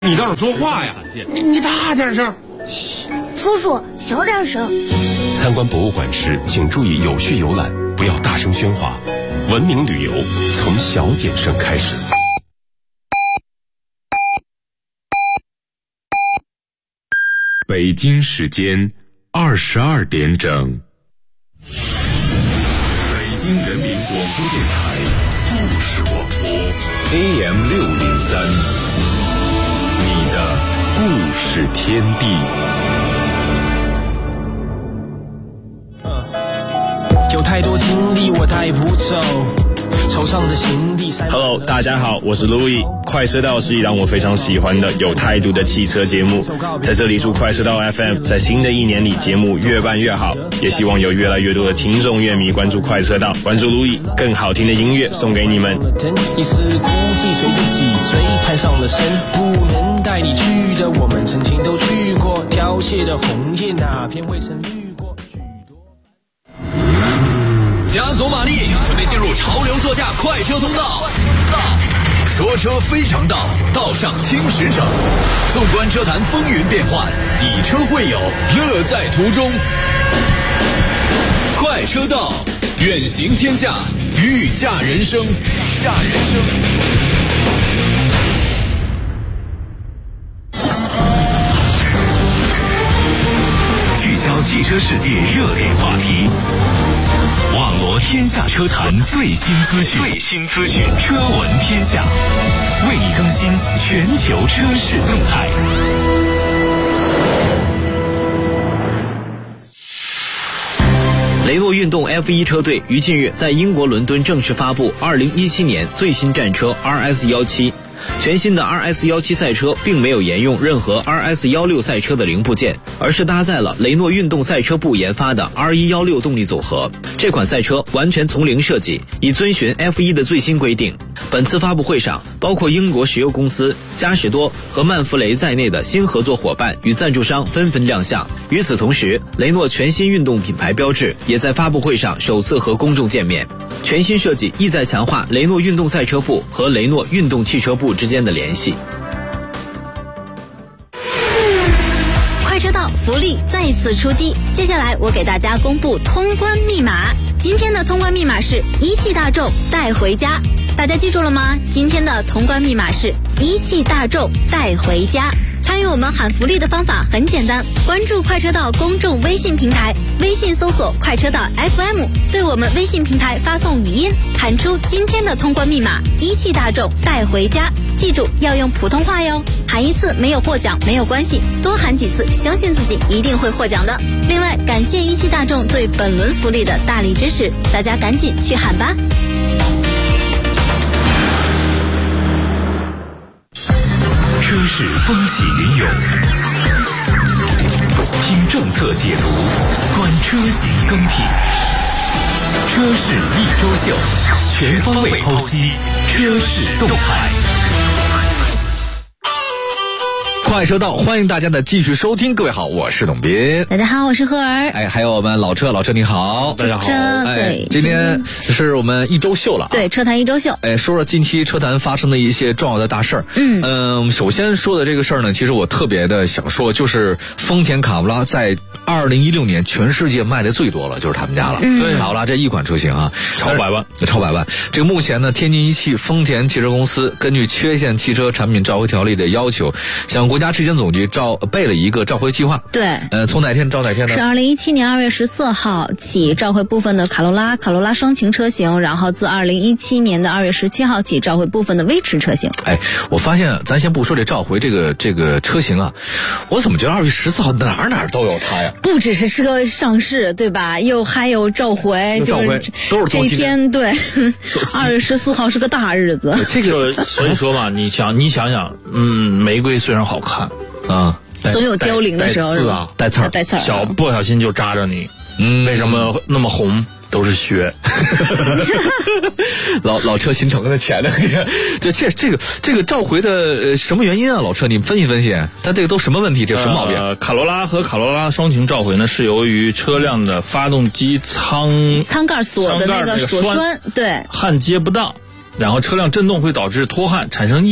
你倒是说话呀！你大点声。 叔叔，小点声。 参观博物馆时，请注意有序游览，不要大声喧哗。文明旅游从小点声开始。北京时间22点整。北京人民广播电台故事广播 AM603，你的故事天地。 有太多经历我带不走，惆怅的心地。Hello， 大家好，我是 Louis。快车道是一档我非常喜欢的有态度的汽车节目，在这里祝快车道 FM 在新的一年里节目越办越好，也希望有越来越多的听众乐迷关注快车道，关注 Louis， 更好听的音乐送给你们。一丝孤寂随着脊椎攀上了身，不能带你去的我们曾经都去过，凋谢的红叶哪片未曾绿过。 加足马力，准备进入潮流座驾快车通道。说车非常道，道上听实诚。纵观车坛风云变幻，以车会友，乐在途中。快车道，远行天下，御驾人生，驾人生。 聚焦汽车世界热点话题，网罗天下车坛最新资讯，车闻天下，为你更新全球车市动态。 雷诺运动 F1 车队于近日在英国伦敦正式发布2017年最新战车 RS17。全新的 RS17 赛车并没有沿用任何 RS16 赛车的零部件，而是搭载了雷诺运动赛车部研发的 R116 动力组合。这款赛车完全从零设计，以遵循 F1 的最新规定。本次发布会上，包括英国石油公司、嘉实多和曼弗雷在内的新合作伙伴与赞助商纷纷亮相。与此同时，雷诺全新运动品牌标志也在发布会上首次和公众见面。全新设计意在强化雷诺运动赛车部和雷诺运动汽车部之间的联系。 快车道福利再次出击，接下来我给大家公布通关密码。今天的通关密码是一汽大众带回家，大家记住了吗？今天的通关密码是一汽大众带回家。参与我们喊福利的方法很简单，关注快车道公众微信平台，微信搜索快车道 FM， 对我们微信平台发送语音，喊出今天的通关密码一汽大众带回家，记住要用普通话哟。喊一次没有获奖没有关系，多喊几次，相信自己一定会获奖的。另外，感谢一汽大众对本轮福利的大力支持，大家赶紧去喊吧。 车市风起云涌，听政策解读，观车型更替，车市一周秀，全方位剖析车市动态。 快车道，欢迎大家的继续收听。各位好，我是董斌。 大家好，我是赫儿。 还有我们老车你好。 大家好。 对， 今天是我们一周秀了。 对，车坛一周秀。 说说近期车坛发生的一些重要的大事儿。首先说的这个事儿呢，其实我特别的想说，就是丰田卡罗拉在2016年全世界卖的最多了，就是他们家了。对，卡罗拉这一款车型啊，超百万。这个目前呢，天津一汽丰田汽车公司根据缺陷汽车产品召回条例的要求，向国家质检总局备了一个召回计划。 对， 从哪天召哪天呢？ 是2017年2月14号起召回部分的卡罗拉双擎车型，然后自2017年的2月17号起召回部分的威驰车型。 我发现咱先不说这召回这个车型啊，我怎么觉得2月14号哪都有它呀？ 不只是车上市，对吧？还有召回， 都是这一天。对，2月14号是个大日子。 这个所以说嘛，你想想，玫瑰虽然好看啊， 总有凋零的时候， 带刺儿， 小不小心就扎着你。为什么那么红？都是血。 老车心疼的钱呢。这个召回的什么原因啊？老车你分析分析，它这个都什么问题？这什么毛病？ 卡罗拉和卡罗拉双擎召回呢，是由于车辆的发动机舱盖锁的那个锁栓对焊接不当，然后车辆震动会导致脱焊产生异响。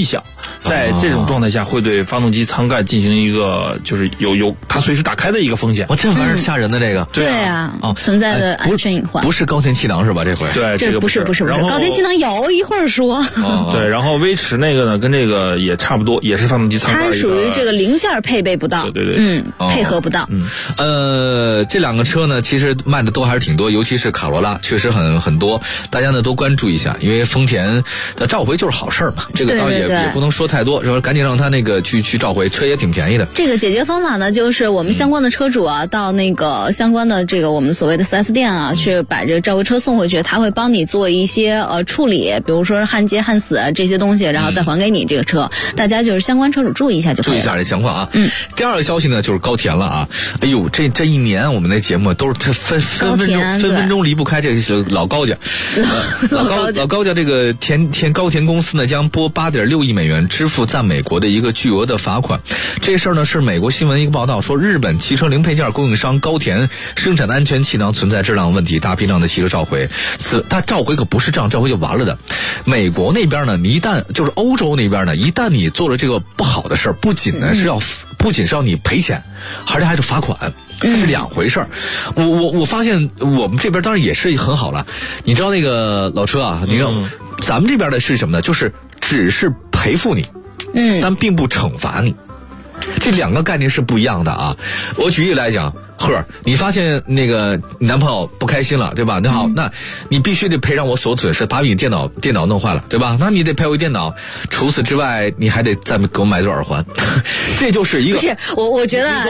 在这种状态下会对发动机舱盖进行一个就是有它随时打开的一个风险。 这玩意儿吓人的这个。 对啊，存在的安全隐患。 不是高田气囊是吧？这回对，这个不是高田气囊有一会儿说。 对，然后威驰那个呢，跟这个也差不多，也是发动机舱盖。 它属于这个零件配备不到。 对， 配合不到。 这两个车呢，其实卖的都还是挺多，尤其是卡罗拉，确实很多，大家呢都关注一下，因为丰田召回就是好事嘛，这个倒也不能说太多，说赶紧让他那个去召回，车也挺便宜的。 这个解决方法呢，就是我们相关的车主啊，到那个相关的这个我们所谓的 4S 店啊，去把这个召回车送回去，他会帮你做一些处理，比如说焊接焊死这些东西，然后再还给你这个车。大家就是相关车主注意一下就可以了。 注意一下这情况啊。第二个消息呢，就是高田了啊。哎呦，这一年我们那节目都是分分钟离不开这个老高家。老高家这个高田公司呢，将拨8.6亿美元支付在美国的一个巨额的罚款。这事儿呢是美国新闻一个报道说，日本汽车零配件供应商高田生产的安全气囊存在质量问题，大批量的汽车召回。它召回可不是这样召回就完了的。美国那边呢，你一旦就是欧洲那边呢，一旦你做了这个不好的事儿，不仅是要你赔钱，而且还得罚款。这是两回事儿。我发现我们这边当然也是很好了。你知道那个老车啊，你知道咱们这边的是什么呢？就是只是赔付你，但并不惩罚你。这两个概念是不一样的啊。我举例来讲，你发现那个你男朋友不开心了，对吧？那好，那你必须得赔偿我所有损失，把你电脑弄坏了，对吧？那你得赔我电脑。除此之外，你还得再给我买对耳环。这就是一个。不是我觉得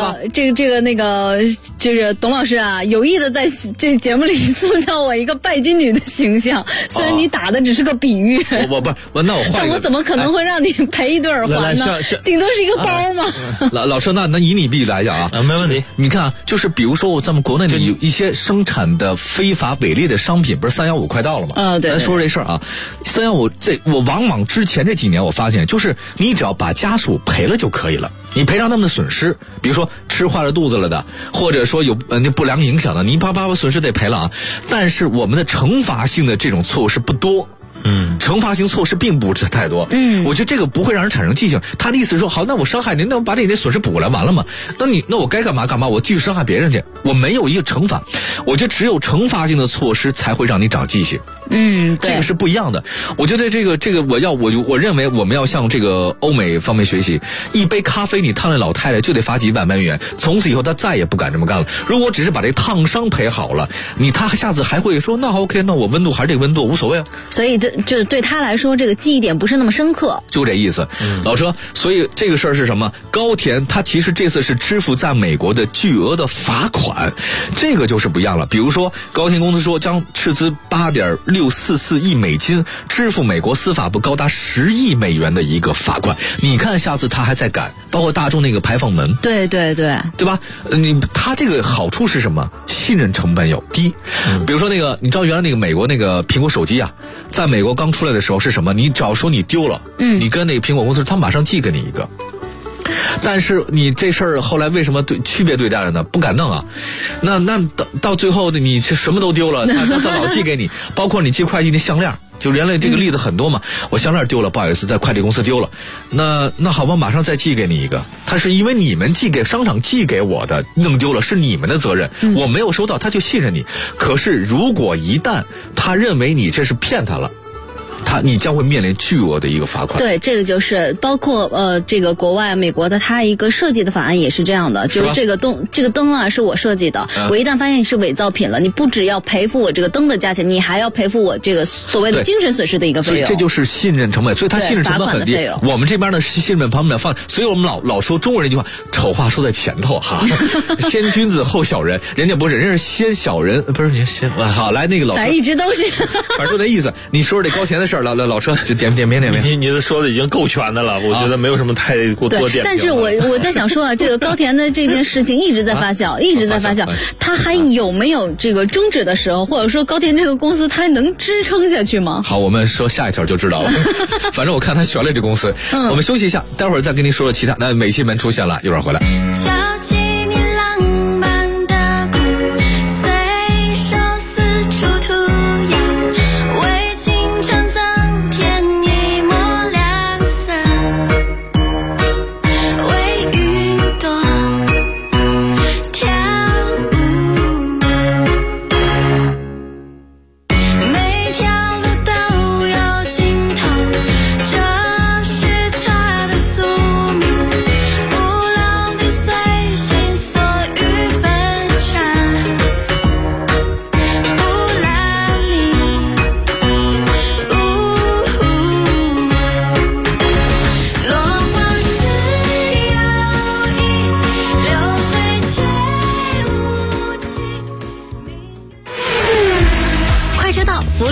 这个董老师啊，有意的在这节目里塑造我一个拜金女的形象。虽然你打的只是个比喻， 那我换。 但我怎么可能会让你赔一对耳环呢？顶多是一个包嘛。 老师，那以你比喻来讲啊， 没问题。 你看。就是比如说咱们国内的有一些生产的非法伪劣的商品，不是315快到了吗？对。咱说这事儿啊，315我往往之前这几年我发现，就是你只要把家属赔了就可以了，你赔偿他们的损失，比如说吃坏了肚子了的，或者说有那不良影响的，你把损失得赔了啊。但是我们的惩罚性的这种错误是不多。惩罚性措施并不是太多。我觉得这个不会让人产生记性。他的意思是说，好，那我伤害您，那我把你的损失补过来完了嘛？那我该干嘛干嘛？我继续伤害别人去，我没有一个惩罚。我觉得只有惩罚性的措施才会让你长记性。这个是不一样的。我觉得这个我认为我们要向这个欧美方面学习。一杯咖啡你烫了老太太就得罚几百万元，从此以后他再也不敢这么干了。如果只是把这个烫伤赔好了，他下次还会说那 OK， 那我温度还是这个温度无所谓啊。 所以这对他来说，这个记忆点不是那么深刻， 就这意思。老车，所以这个事儿是什么？高田他其实这次是支付在美国的巨额的罚款，这个就是不一样了。比如说，高田公司说将斥资8.644亿美金支付美国司法部高达10亿美元的一个罚款。你看，下次他还在赶，包括大众那个排放门， 对吧？他这个好处是什么？信任成本有低。比如说那个，你知道原来那个美国那个苹果手机啊，在美国刚出来的时候是什么？你只要说你丢了，你跟那个苹果公司，他马上寄给你一个。但是你这事儿后来为什么区别对待了呢？不敢弄啊。那到最后你这什么都丢了，他老寄给你，包括你寄快递那项链。就原来这个例子很多嘛，我项链丢了，不好意思，在快递公司丢了，那好吧，马上再寄给你一个。他是因为你们商场寄给我的，弄丢了是你们的责任，我没有收到，他就信任你。可是如果一旦他认为你这是骗他了，你将会面临巨额的一个罚款。 对，这个就是包括这个国外美国的它一个设计的法案也是这样的，就是这个灯啊是我设计的，我一旦发现你是伪造品了，你不只要赔付我这个灯的价钱，你还要赔付我这个所谓的精神损失的一个费用。 所以这就是信任成本，所以它信任成本很低。我们这边的信任成本放，所以我们老说中国人一句话，丑话说在前头哈，先君子后小人，人家不是，人家是先小人，不是你先好来那个老， 咱一直都是， 反正就那意思。你说这高田的事儿。老车就点评。 你说的已经够全的了，我觉得没有什么太多点评。 但是我在想说啊，这个高田的这件事情一直在发酵，一直在发酵。他还有没有这个终止的时候，或者说高田这个公司它还能支撑下去吗？ 好，我们说下一条就知道了。反正我看他悬了这公司。我们休息一下，待会儿再跟您说说其他。那美琪门出现了，一会儿回来。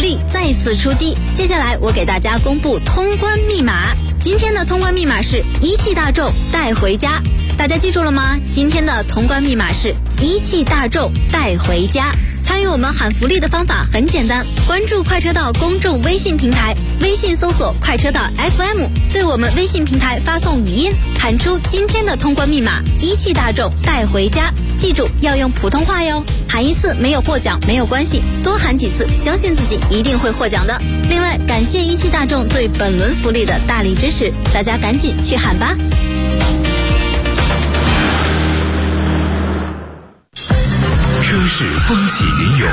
利再次出击，接下来我给大家公布通关密码。今天的通关密码是一汽大众带回家，大家记住了吗？今天的通关密码是一汽大众带回家。参与我们喊福利的方法很简单，关注快车道公众微信平台，微信搜索快车道 FM， 对我们微信平台发送语音，喊出今天的通关密码一汽大众带回家，记住要用普通话哟。喊一次没有获奖没有关系，多喊几次，相信自己一定会获奖的。另外感谢一汽大众对本轮福利的大力支持，大家赶紧去喊吧。 车市风起云涌，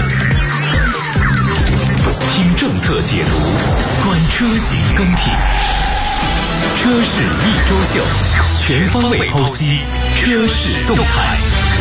听政策解读，观车型更替。车市一周秀，全方位剖析车市动态。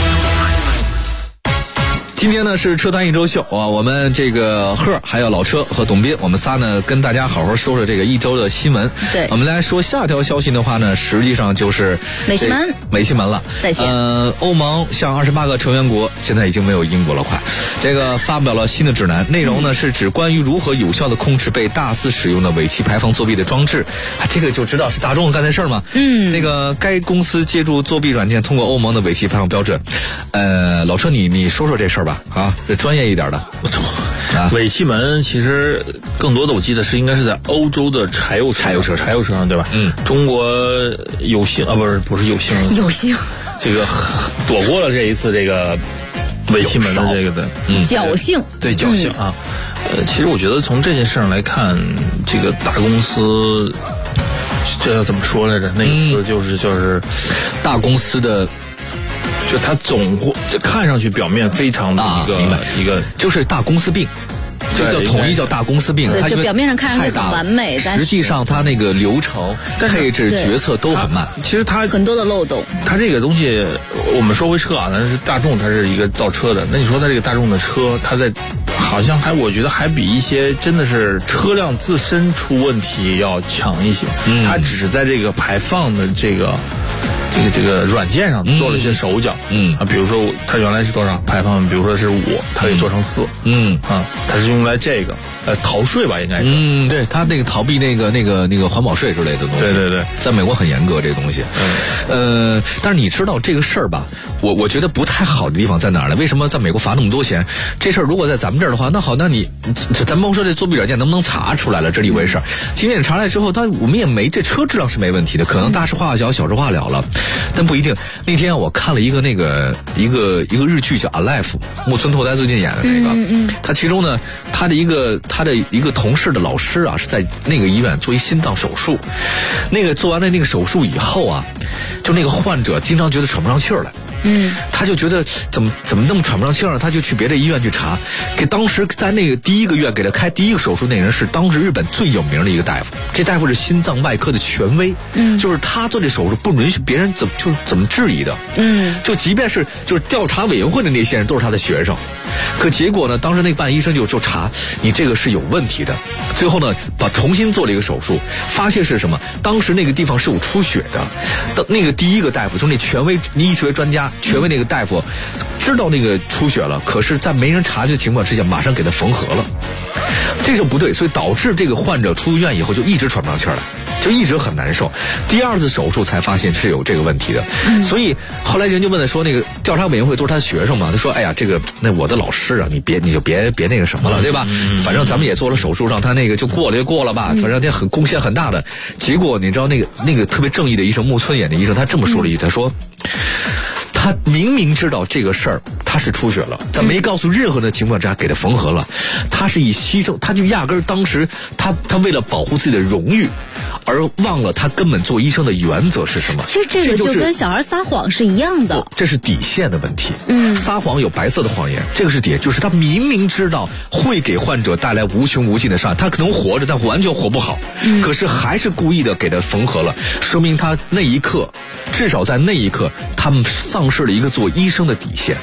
今天呢是车坛一周秀啊，我们这个贺还有老车和董斌，我们仨呢跟大家好好说说这个一周的新闻。 对， 我们来说下条消息的话呢，实际上就是美其门了。 在线。 欧盟向28个成员国，现在已经没有英国了，快，这个发表了新的指南，内容呢是指关于如何有效的控制被大肆使用的尾气排放作弊的装置。这个就知道是大众干的事儿嘛。那个该公司借助作弊软件通过欧盟的尾气排放标准。老车你说说这事儿吧，啊，这专业一点的。 尾气门其实更多的我记得是应该是在欧洲的柴油车上，对吧？中国有幸啊，不是有幸，这个躲过了这一次这个尾气门的这个的侥幸， 对侥幸啊。其实我觉得从这件事上来看，这个大公司这要怎么说来着？那一次就是大公司的。就它总看上去表面非常的一个就是大公司病，就叫统一叫大公司病。 对，就表面上看上去很完美，但实际上它那个流程、配置、决策都很慢。 其实它很多的漏洞。它这个东西，我们说回车啊，但是大众它是一个造车的。那你说它这个大众的车，它在好像我觉得还比一些真的是车辆自身出问题要强一些。它只是在这个排放的这个软件上做了一些手脚，比如说它原来是多少排放，比如说是5，它给做成4，它是用来这个逃税吧，应该是， 对，它那个逃避那个环保税之类的东西， 对， 在美国很严格这个东西，但是你知道这个事儿吧？我觉得不太好的地方在哪儿呢？为什么在美国罚那么多钱？这事儿如果在咱们这儿的话，那好，那咱甭说这作弊软件能不能查出来了，这是一回事。今天查来之后，我们也没这车质量是没问题的，可能大事化小，小事化了了。但不一定。那天我看了一个一个日剧叫《Alive》，木村拓哉最近演的那个。他其中呢，他的一个同事的老师啊，是在那个医院做一心脏手术。那个做完了那个手术以后啊，就那个患者经常觉得喘不上气儿来。他就觉得怎么那么喘不上气儿，他就去别的医院去查，给当时在那个第一个月给他开第一个手术那人是当时日本最有名的一个大夫，这大夫是心脏外科的权威，就是他做这手术不允许别人怎么质疑的，就即便是就是调查委员会的那些人都是他的学生，可结果呢，当时那个办医生就查你这个是有问题的，最后呢重新做了一个手术，发现是什么？当时那个地方是有出血的，那个第一个大夫就是那权威医学专家。权威那个大夫知道那个出血了，可是在没人察觉的情况之下，马上给他缝合了，这就不对，所以导致这个患者出院以后就一直喘不上气来，就一直很难受。第二次手术才发现是有这个问题的，所以后来人就问他说，那个调查委员会都是他的学生嘛，他说，哎呀，这个那我的老师啊，你就别那个什么了，对吧？反正咱们也做了手术，让他那个就过了吧，反正他贡献很大的。结果你知道那个特别正义的医生木村演的医生，他这么说了一句，他说。他明明知道这个事儿他是出血了，在没告诉任何的情况之下给他缝合了，他是以牺牲，他就压根儿当时他为了保护自己的荣誉而忘了他根本做医生的原则是什么。 其实这个就跟小孩撒谎是一样的， 这是底线的问题。撒谎有白色的谎言，这个是底线，就是他明明知道会给患者带来无穷无尽的伤害，他可能活着但完全活不好，可是还是故意的给他缝合了，说明他那一刻，至少在那一刻他们丧失了一个做医生的底线。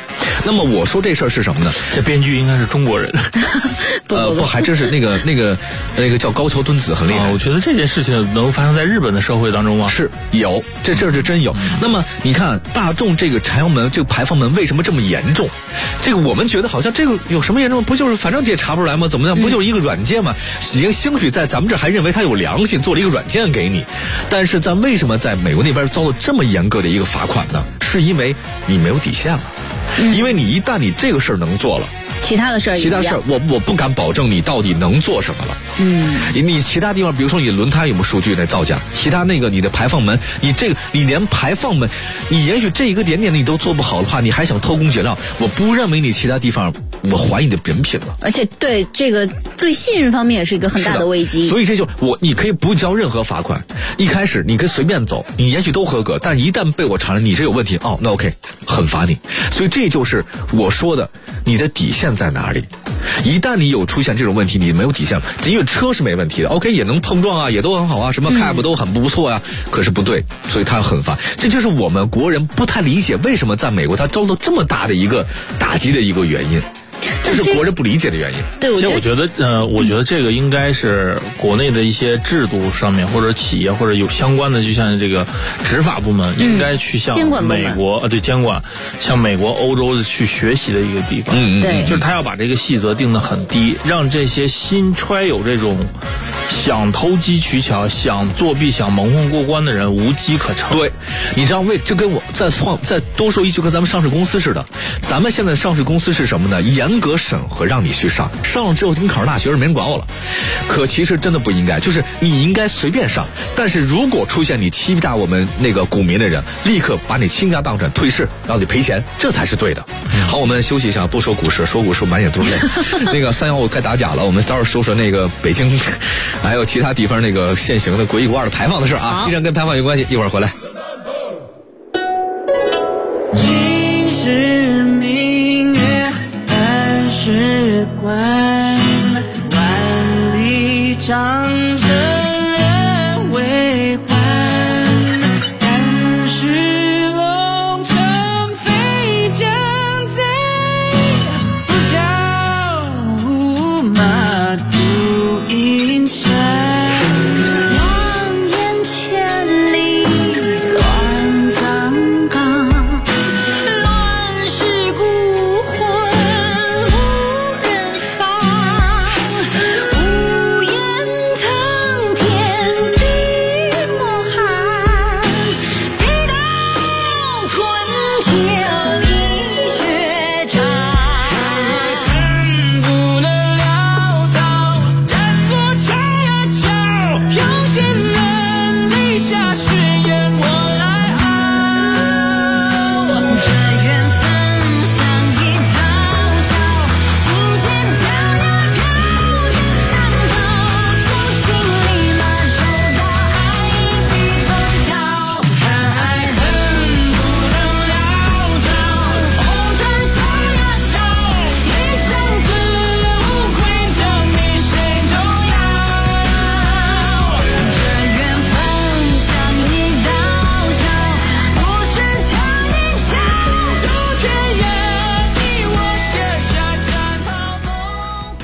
那么我说这事儿是什么呢？ 这编剧应该是中国人。 不，还真是那个叫高桥敦子很厉害。 我觉得这件事情能发生在日本的社会当中吗？ 是有，这是真有。那么你看大众这个排放门为什么这么严重？这个我们觉得好像这个有什么严重？不就是反正也查不出来吗？怎么样？不就是一个软件吗？兴许在咱们这还认为它有良心，做了一个软件给你。但是为什么在美国那边遭到这么严格的一个罚款呢？是因为你没有底线了。因为一旦你这个事儿能做了， 其他的事儿我不敢保证你到底能做什么了。你其他地方，比如说你轮胎有没有数据来造假，其他你的排放门，你连排放门，你也许这一个点你都做不好的话，你还想偷工减料，我不认为你其他地方，我怀疑你的人品了。 而且对这个对信任方面也是一个很大的危机。 所以你可以不交任何罚款，一开始你可以随便走，你也许都合格，但一旦被我查了你这有问题，那 OK， 很罚你。所以这就是我说的，你的底线在哪里？一旦你有出现这种问题，你没有底线，因为车是没问题的 ，OK 也能碰撞啊，也都很好啊，什么 CAP 都很不错呀，可是不对，所以他很烦。这就是我们国人不太理解为什么在美国他遭到这么大的一个打击的一个原因。这是国人不理解的原因。 对， 其实我觉得这个应该是国内的一些制度上面，或者企业或者有相关的，就像这个执法部门应该去向美国监管，向美国、欧洲的去学习的一个地方。 对， 就是他要把这个细则定得很低，让这些新揣有这种想投机取巧、想作弊、想蒙混过关的人无机可乘。 对，你知道就跟我再多说一句，跟咱们上市公司似的。咱们现在上市公司是什么呢？严格审核让你去上了之后你考上大学是没人管我了。可其实真的不应该，就是你应该随便上，但是如果出现你欺诈我们那个股民的人，立刻把你倾家荡产退市，让你赔钱，这才是对的。好，我们休息一下，不说股市，说股市满眼都是泪。315我该打假了，我们待会儿说说那个北京还有其他地方那个现行的国1、国2的排放的事啊，依然跟排放有关系，一会儿回来。 今日明月半时关，万里长征人未还，但是龙城飞将在，不教无马度阴山。望眼千里乱葬岗，乱世孤魂无人放，无言苍天地莫寒，披到春秋一血战。恨不能潦草，战过桥呀桥，用鲜人立下誓言我来熬。这缘分像一道桥，金钱飘呀飘，云上走，钟情立马收到爱意比风潮。看爱恨不能潦草，红尘烧呀烧，一生自无愧，证明谁重要。这缘分像一道桥，不是强颜笑，走天涯，你我写下战袍梦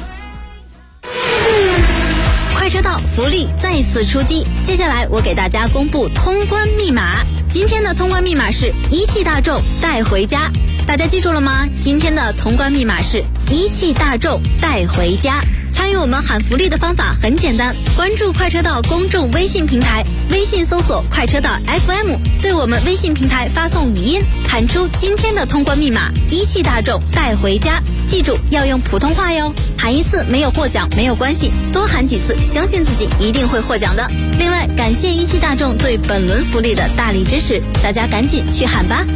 回。 快车道福利再次出击，接下来我给大家公布通关密码。今天的通关密码是一汽大众带回家，大家记住了吗？今天的通关密码是一汽大众带回家。参与我们喊福利的方法很简单，关注快车道公众微信平台，微信搜索快车道 FM， 对我们微信平台发送语音，喊出今天的通关密码一汽大众带回家，记住要用普通话哟。喊一次没有获奖没有关系，多喊几次，相信自己一定会获奖的。另外感谢一汽大众对本轮福利的大力支持，大家赶紧去喊吧。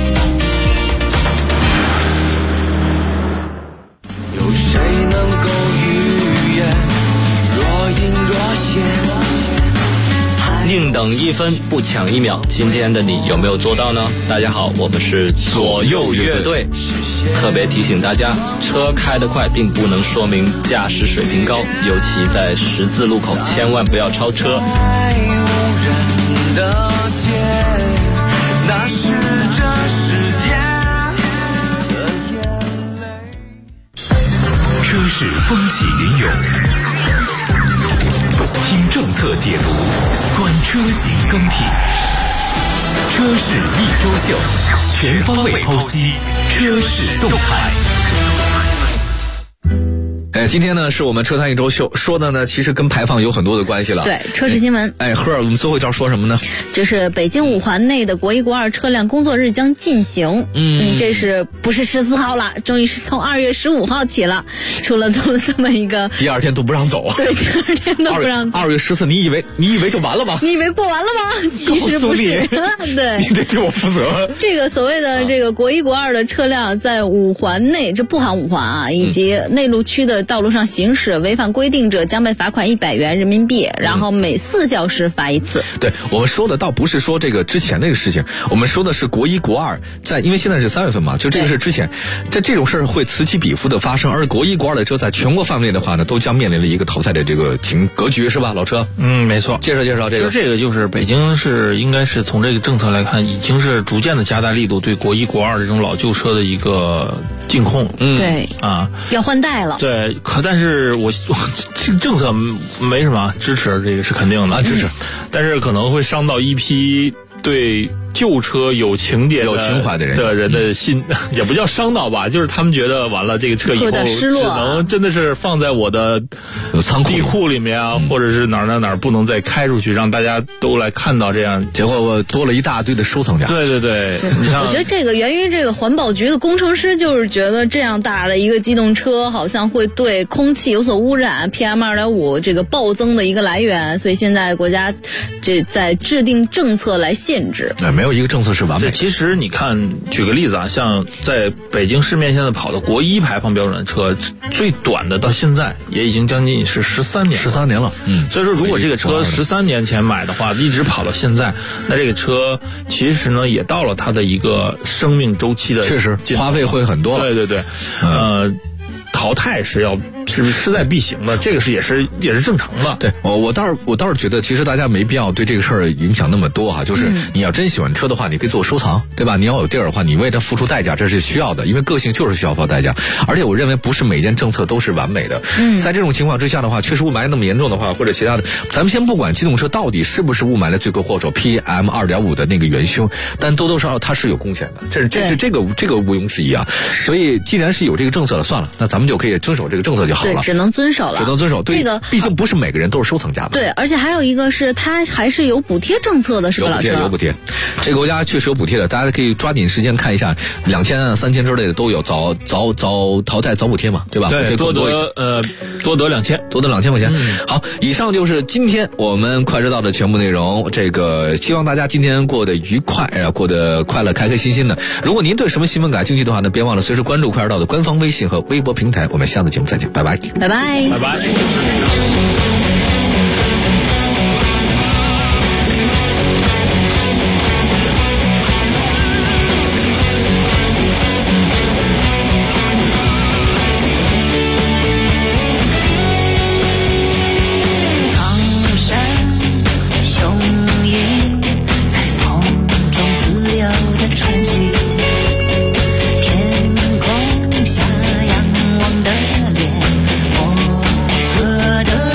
有谁能够预言若隐若现？ 宁等1分不抢1秒，今天的你有没有做到呢？大家好，我们是左右乐队，特别提醒大家，车开得快并不能说明驾驶水平高，尤其在十字路口千万不要超车。 爱无人的街，那是这世界的眼。 风起云涌，听政策解读，观车型更替。车市一周秀，全方位剖析车市动态。 今天呢是我们车坛一周秀，说的呢其实跟排放有很多的关系了。 对，车市新闻。 赫尔，我们最后一条说什么呢？ 就是北京五环内的国一国二车辆工作日将进行。这是不是14号了？终于是从2月15号起了，出了这么一个。 第二天都不让走啊。 对，第二天都不让走。 2月14，你以为就完了吗？ 你以为过完了吗？其实不是。对， 你得对我负责。 这个所谓的这个国一国二的车辆在五环内，这不含五环啊，以及内陆区的道路上行驶，违反规定者将被罚款100元人民币，然后每4小时罚一次。 对，我们说的倒不是说这个之前那个事情，我们说的是国一国二，因为现在是3月份嘛，就这个是之前，在这种事儿会此起彼伏的发生，而国一国二的车在全国范围内的话呢，都将面临了一个淘汰的这个格局，是吧，老车？ 没错。介绍这个。 其实这个就是北京是应该是从这个政策来看，已经是逐渐的加大力度对国一国二这种老旧车的一个禁控。 对啊，要换代了。 对，但是我这个政策没什么支持，这个是肯定的支持， 但是可能会伤到一批对旧车有情节、 有情怀的人的心，也不叫伤到吧，就是他们觉得完了，这个车以后只能真的是放在我的仓库地库里面啊，或者是哪儿不能再开出去，让大家都来看到这样， 结果我多了一大堆的收藏家。 对，你像我觉得这个源于这个环保局的工程师就是觉得这样大的一个机动车好像会对空气有所污染 ，PM2.5 这个暴增的一个来源，所以现在国家这在制定政策来限制。 没有一个政策是完美的。 其实你看，举个例子啊，像在北京市面现在跑的国一排放标准的车，最短的到现在也已经将近是13年 ，13年了。 所以说如果这个车13年前买的话，一直跑到现在，那这个车其实呢也到了它的一个生命周期的， 确实花费会很多了。 对，淘汰是势在必行的，这个也是正常的。 对，我倒是觉得，其实大家没必要对这个事儿影响那么多哈。就是你要真喜欢车的话，你可以做收藏，对吧？你要有地儿的话，你为它付出代价，这是需要的，因为个性就是需要付代价。而且我认为不是每件政策都是完美的。在这种情况之下的话，确实雾霾那么严重的话，或者其他的，咱们先不管机动车到底是不是雾霾的罪魁祸首 PM2.5 的那个元凶，但多多少少它是有贡献的，这个毋庸置疑啊。所以既然是有这个政策了，算了，那咱们就可以遵守这个政策就好了。 对，只能遵守了。 对，这个毕竟不是每个人都是收藏家嘛。 对，而且还有一个是它还是有补贴政策的，是吧，老师？ 有补贴，这个国家确实有补贴的，大家可以抓紧时间看一下，2000啊、3000之类的都有，早淘汰早补贴嘛，对吧？ 对，多得2000， 多得2000块钱。好，以上就是今天我们快知道的全部内容。这个希望大家今天过得愉快，过得快乐，开开心心的。如果您对什么新闻感兴趣的话呢，别忘了随时关注快知道的官方微信和微博平台。我们下次节目再见，拜拜。 拜拜。 拜拜。 的脸，莫测的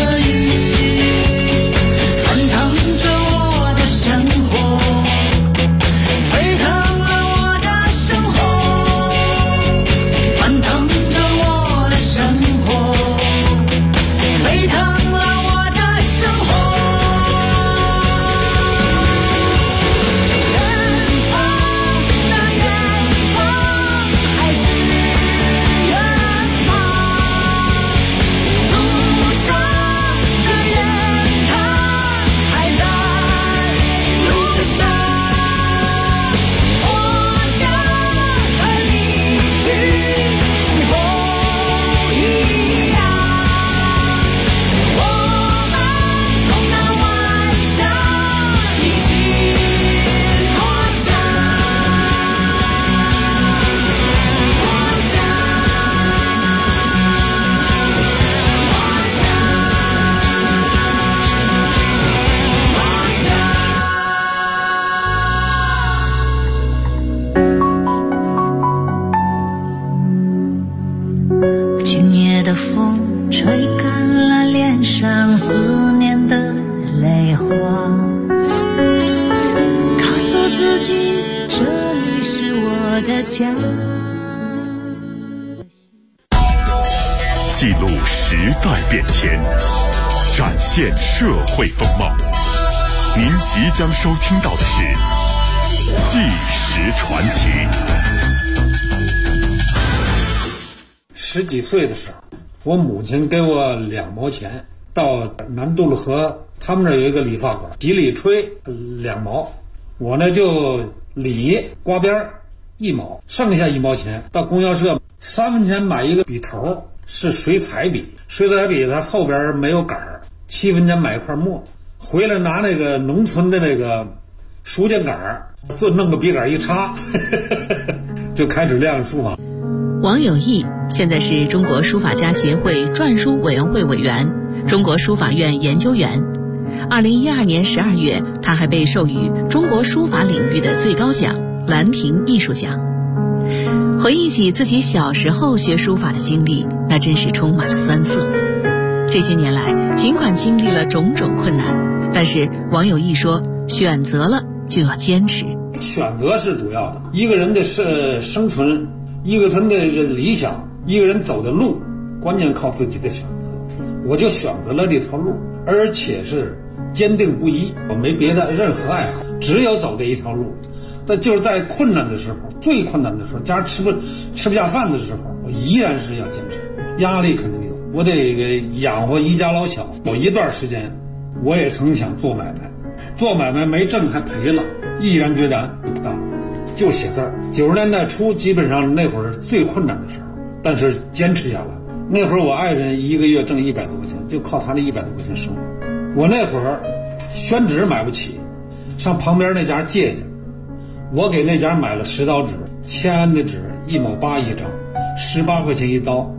的家。 记录时代变迁，展现社会风貌。您即将收听到的是《纪实传奇》。 10几岁的时候，我母亲给我2毛钱，到南渡路河，他们那有一个理发馆，几里吹2毛，我呢就理刮边1毛，剩下1毛钱到供销社3分钱买一个笔头，是水彩笔，水彩笔它后边没有杆，7分钱买一块墨，回来拿那个农村的那个书架杆，就弄个笔杆一插，就开始练书法。 王有义现在是中国书法家协会篆书委员会委员、中国书法院研究员。2012年12月，他还被授予中国书法领域的最高奖兰亭艺术奖。回忆起自己小时候学书法的经历，那真是充满了酸涩。这些年来，尽管经历了种种困难，但是王有义说，选择了就要坚持。 选择是主要的，一个人的生存，一个人的理想，一个人走的路，关键靠自己的选择。我就选择了这条路，而且是坚定不移，我没别的任何爱好，只有走这一条路。但就是在困难的时候，最困难的时候，家吃不下饭的时候，我依然是要坚持。压力肯定有，我得养活一家老小。有一段时间，我也曾想做买卖，做买卖没挣还赔了，毅然决然不干了，就写字儿。90年代初，基本上那会儿最困难的时候，但是坚持下来。那会儿我爱人1个月挣100多块钱，就靠他这100多块钱生活。我那会儿宣纸买不起，上旁边那家借去，我给那家买了10刀纸，签安的纸1毛8一张，18块钱一刀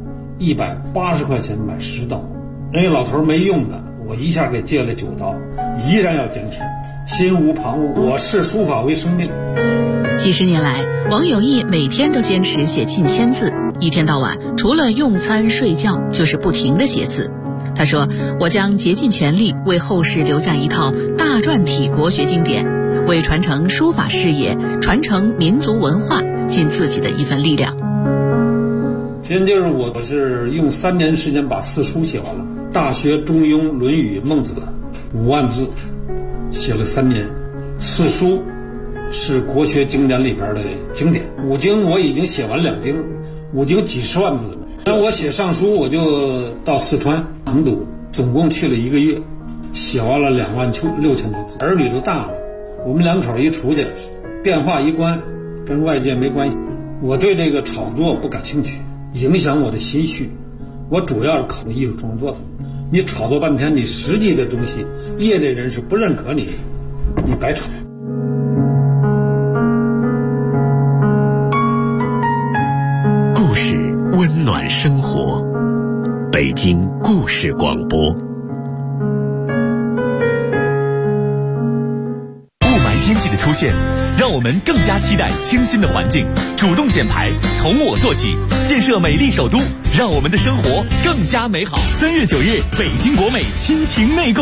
，180块钱买10刀。人家老头没用的，我一下给借了9刀，依然要坚持，心无旁骛，我视书法为生命。 几十年来，王有义每天都坚持写近1000字，一天到晚除了用餐睡觉就是不停地写字。他说，我将竭尽全力为后世留下一套大篆体国学经典，为传承书法事业、传承民族文化尽自己的一份力量。 现在就是我是用3年时间把4书写完了，《大学》《中庸》《论语》《孟子》5万字，写了3年。4书是国学经典里边的经典，5经我已经写完2经，5经几10万字了。那我写上书，我就到四川成都，总共去了1个月，写完了26000多字。儿女都大了，我们2口一出去，电话一关，跟外界没关系。我对这个炒作不感兴趣，影响我的心绪。我主要是考虑艺术创作的。你炒作半天，你实际的东西，业内人士不认可你，你白炒。 故事温暖生活，北京故事广播。雾霾天气的出现，让我们更加期待清新的环境，主动减排，从我做起，建设美丽首都，让我们的生活更加美好。3月9日，北京国美亲情内购